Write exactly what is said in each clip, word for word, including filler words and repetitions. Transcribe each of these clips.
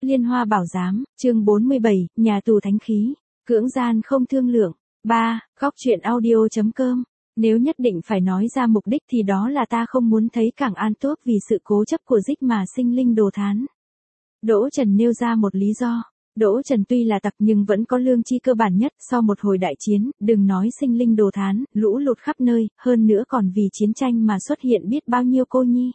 Liên Hoa Bảo Giám, chương bốn mươi bảy, nhà tù thánh khí, cưỡng gian không thương lượng. ba. Góc truyện audio.com. Nếu nhất định phải nói ra mục đích thì đó là ta không muốn thấy Cảng An Tuốc vì sự cố chấp của Dích mà sinh linh đồ thán. Đỗ Trần nêu ra một lý do. Đỗ Trần tuy là tặc nhưng vẫn có lương tri cơ bản nhất sau một hồi đại chiến, đừng nói sinh linh đồ thán, lũ lụt khắp nơi, hơn nữa còn vì chiến tranh mà xuất hiện biết bao nhiêu cô nhi.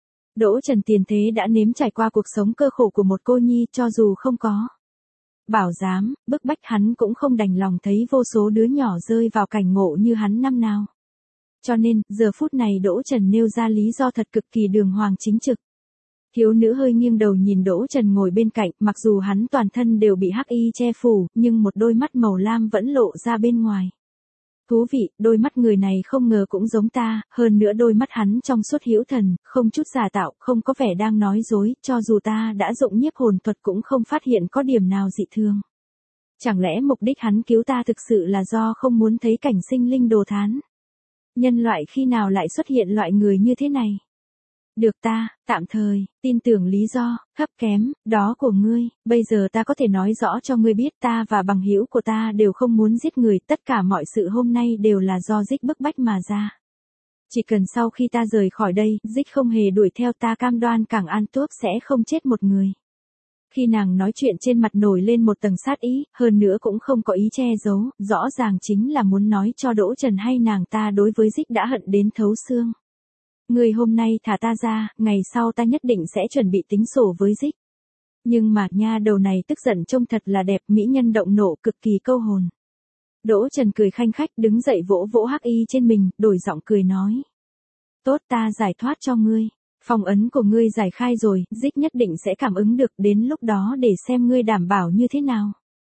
Đỗ Trần tiền thế đã nếm trải qua cuộc sống cơ khổ của một cô nhi cho dù không có bảo giám, bức bách hắn cũng không đành lòng thấy vô số đứa nhỏ rơi vào cảnh ngộ như hắn năm nào. Cho nên, giờ phút này Đỗ Trần nêu ra lý do thật cực kỳ đường hoàng chính trực. Thiếu nữ hơi nghiêng đầu nhìn Đỗ Trần ngồi bên cạnh, mặc dù hắn toàn thân đều bị hắc y che phủ, nhưng một đôi mắt màu lam vẫn lộ ra bên ngoài. Thú vị, đôi mắt người này không ngờ cũng giống ta, hơn nữa đôi mắt hắn trong suốt hữu thần, không chút giả tạo, không có vẻ đang nói dối, cho dù ta đã dụng nhiếp hồn thuật cũng không phát hiện có điểm nào dị thường. Chẳng lẽ mục đích hắn cứu ta thực sự là do không muốn thấy cảnh sinh linh đồ thán? Nhân loại khi nào lại xuất hiện loại người như thế này? Được ta, tạm thời, tin tưởng lý do, thấp kém, đó của ngươi, bây giờ ta có thể nói rõ cho ngươi biết ta và bằng hữu của ta đều không muốn giết người, tất cả mọi sự hôm nay đều là do Dích bức bách mà ra. Chỉ cần sau khi ta rời khỏi đây, Dích không hề đuổi theo ta cam đoan Cảng An Tuốc sẽ không chết một người. Khi nàng nói chuyện trên mặt nổi lên một tầng sát ý, hơn nữa cũng không có ý che giấu, rõ ràng chính là muốn nói cho Đỗ Trần hay nàng ta đối với Dích đã hận đến thấu xương. Người hôm nay thả ta ra, ngày sau ta nhất định sẽ chuẩn bị tính sổ với Dích. Nhưng mà nha đầu này tức giận trông thật là đẹp, mỹ nhân động nộ cực kỳ câu hồn. Đỗ Trần cười khanh khách đứng dậy vỗ vỗ hắc y trên mình, đổi giọng cười nói. Tốt, ta giải thoát cho ngươi. Phong ấn của ngươi giải khai rồi, Dích nhất định sẽ cảm ứng được, đến lúc đó để xem ngươi đảm bảo như thế nào.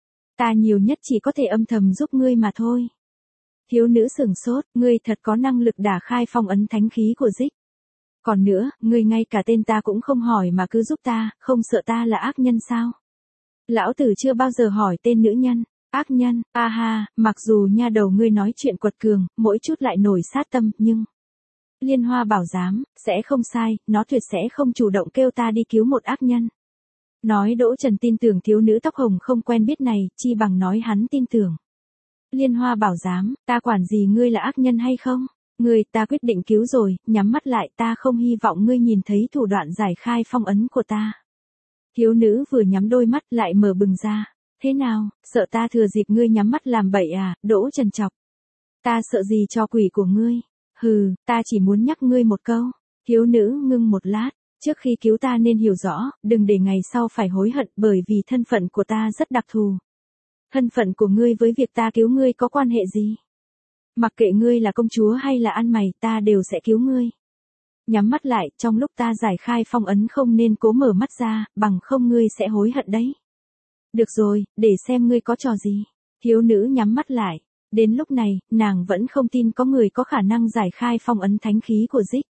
Ta nhiều nhất chỉ có thể âm thầm giúp ngươi mà thôi. Thiếu nữ sửng sốt, ngươi thật có năng lực đả khai phong ấn thánh khí của Dích. Còn nữa, ngươi ngay cả tên ta cũng không hỏi mà cứ giúp ta, không sợ ta là ác nhân sao? Lão tử chưa bao giờ hỏi tên nữ nhân, ác nhân, a ha, mặc dù nha đầu ngươi nói chuyện quật cường, mỗi chút lại nổi sát tâm, nhưng... Liên Hoa Bảo Giám, sẽ không sai, nó tuyệt sẽ không chủ động kêu ta đi cứu một ác nhân. Nói Đỗ Trần tin tưởng thiếu nữ tóc hồng không quen biết này, chi bằng nói hắn tin tưởng. Liên Hoa Bảo Giám, ta quản gì ngươi là ác nhân hay không? Ngươi, ta quyết định cứu rồi, nhắm mắt lại, ta không hy vọng ngươi nhìn thấy thủ đoạn giải khai phong ấn của ta. Thiếu nữ vừa nhắm đôi mắt lại mở bừng ra. Thế nào, sợ ta thừa dịp ngươi nhắm mắt làm bậy à? Đỗ Trần chọc. Ta sợ gì cho quỷ của ngươi? Hừ, ta chỉ muốn nhắc ngươi một câu. Thiếu nữ ngưng một lát. Trước khi cứu ta nên hiểu rõ, đừng để ngày sau phải hối hận, bởi vì thân phận của ta rất đặc thù. Thân phận của ngươi với việc ta cứu ngươi có quan hệ gì? Mặc kệ ngươi là công chúa hay là ăn mày, ta đều sẽ cứu ngươi. Nhắm mắt lại, trong lúc ta giải khai phong ấn không nên cố mở mắt ra, bằng không ngươi sẽ hối hận đấy. Được rồi, để xem ngươi có trò gì. Thiếu nữ nhắm mắt lại. Đến lúc này, nàng vẫn không tin có người có khả năng giải khai phong ấn thánh khí của Dích.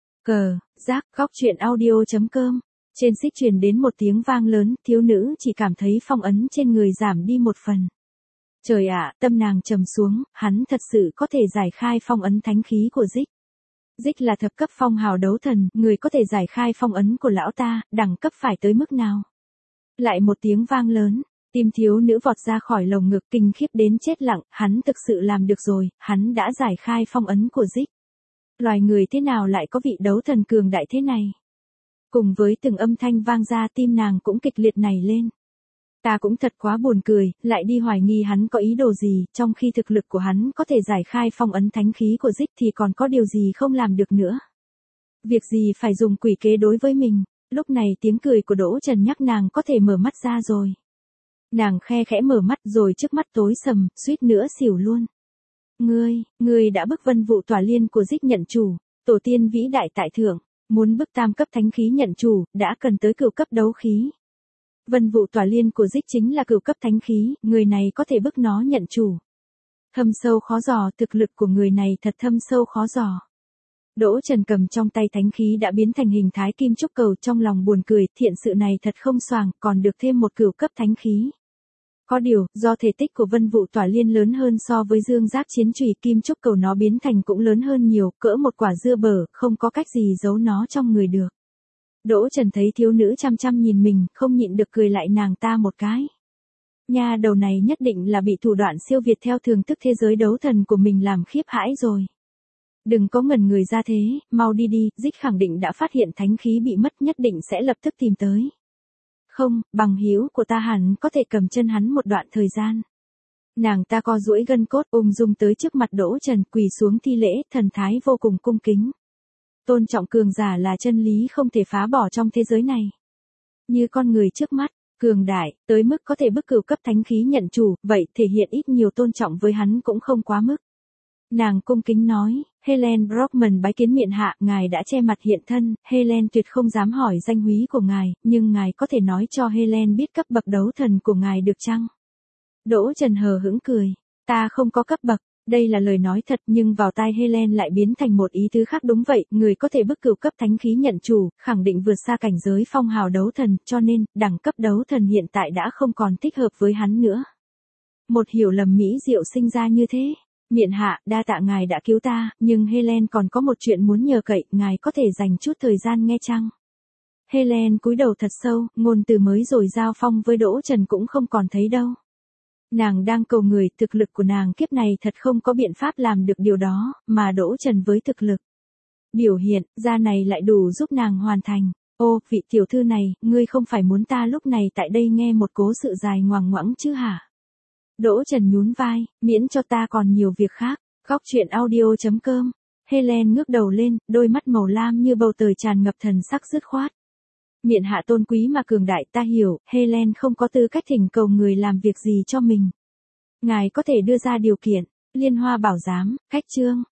Cờ, giác, góc truyện audio.com. Trên xích truyền đến một tiếng vang lớn, thiếu nữ chỉ cảm thấy phong ấn trên người giảm đi một phần. Trời ạ, tâm nàng trầm xuống, hắn thật sự có thể giải khai phong ấn thánh khí của Dích. Dích là thập cấp phong hào đấu thần, người có thể giải khai phong ấn của lão ta, đẳng cấp phải tới mức nào? Lại một tiếng vang lớn, tim thiếu nữ vọt ra khỏi lồng ngực kinh khiếp đến chết lặng, hắn thực sự làm được rồi, hắn đã giải khai phong ấn của Dích. Loài người thế nào lại có vị đấu thần cường đại thế này? Cùng với từng âm thanh vang ra tim nàng cũng kịch liệt nảy lên. Ta cũng thật quá buồn cười, lại đi hoài nghi hắn có ý đồ gì, trong khi thực lực của hắn có thể giải khai phong ấn thánh khí của Dích thì còn có điều gì không làm được nữa. Việc gì phải dùng quỷ kế đối với mình, lúc này tiếng cười của Đỗ Trần nhắc nàng có thể mở mắt ra rồi. Nàng khe khẽ mở mắt rồi trước mắt tối sầm, suýt nữa xỉu luôn. Ngươi, ngươi đã bức Vân Vụ Tỏa Liên của Dích nhận chủ, tổ tiên vĩ đại tại thượng, muốn bức tam cấp thánh khí nhận chủ, đã cần tới cửu cấp đấu khí. Vân Vụ Tỏa Liên của Dích chính là cửu cấp thánh khí, người này có thể bức nó nhận chủ. Thâm sâu khó dò, thực lực của người này thật thâm sâu khó dò. Đỗ Trần cầm trong tay thánh khí đã biến thành hình thái kim trúc cầu, trong lòng buồn cười, thiện sự này thật không xoàng, còn được thêm một cửu cấp thánh khí. Có điều, do thể tích của Vân Vụ Tỏa Liên lớn hơn so với dương giác chiến chùy, kim trúc cầu nó biến thành cũng lớn hơn nhiều, cỡ một quả dưa bở, không có cách gì giấu nó trong người được. Đỗ Trần thấy thiếu nữ chăm chăm nhìn mình, không nhịn được cười lại nàng ta một cái. Nha đầu này nhất định là bị thủ đoạn siêu việt theo thường thức thế giới đấu thần của mình làm khiếp hãi rồi. Đừng có ngẩn người ra thế, mau đi đi, Dích khẳng định đã phát hiện thánh khí bị mất, nhất định sẽ lập tức tìm tới. Không, bằng hữu của ta hẳn có thể cầm chân hắn một đoạn thời gian. Nàng ta co duỗi gân cốt ung dung tới trước mặt Đỗ Trần, quỳ xuống thi lễ, thần thái vô cùng cung kính. Tôn trọng cường giả là chân lý không thể phá bỏ trong thế giới này. Như con người trước mắt, cường đại, tới mức có thể bức cửu cấp thánh khí nhận chủ, vậy thể hiện ít nhiều tôn trọng với hắn cũng không quá mức. Nàng cung kính nói, Helen Brockman bái kiến miện hạ, ngài đã che mặt hiện thân, Helen tuyệt không dám hỏi danh húy của ngài, nhưng ngài có thể nói cho Helen biết cấp bậc đấu thần của ngài được chăng? Đỗ Trần hờ hững cười, ta không có cấp bậc, đây là lời nói thật nhưng vào tai Helen lại biến thành một ý tứ khác. Đúng vậy, người có thể bức cửu cấp thánh khí nhận chủ, khẳng định vượt xa cảnh giới phong hào đấu thần, cho nên, đẳng cấp đấu thần hiện tại đã không còn thích hợp với hắn nữa. Một hiểu lầm mỹ diệu sinh ra như thế. Miện hạ, đa tạ ngài đã cứu ta, nhưng Helen còn có một chuyện muốn nhờ cậy, ngài có thể dành chút thời gian nghe chăng? Helen cúi đầu thật sâu, ngôn từ mới rồi giao phong với Đỗ Trần cũng không còn thấy đâu. Nàng đang cầu người, thực lực của nàng kiếp này thật không có biện pháp làm được điều đó, mà Đỗ Trần với thực lực biểu hiện ra này lại đủ giúp nàng hoàn thành. Ô, vị tiểu thư này, ngươi không phải muốn ta lúc này tại đây nghe một cố sự dài ngoằng ngoẵng chứ hả? Đỗ Trần nhún vai, miễn cho ta còn nhiều việc khác. Góc truyện audio chấm com. Helen ngước đầu lên, đôi mắt màu lam như bầu trời tràn ngập thần sắc dứt khoát. Miện hạ tôn quý mà cường đại, ta hiểu, Helen không có tư cách thỉnh cầu người làm việc gì cho mình. Ngài có thể đưa ra điều kiện. Liên Hoa bảo giám, cách chương.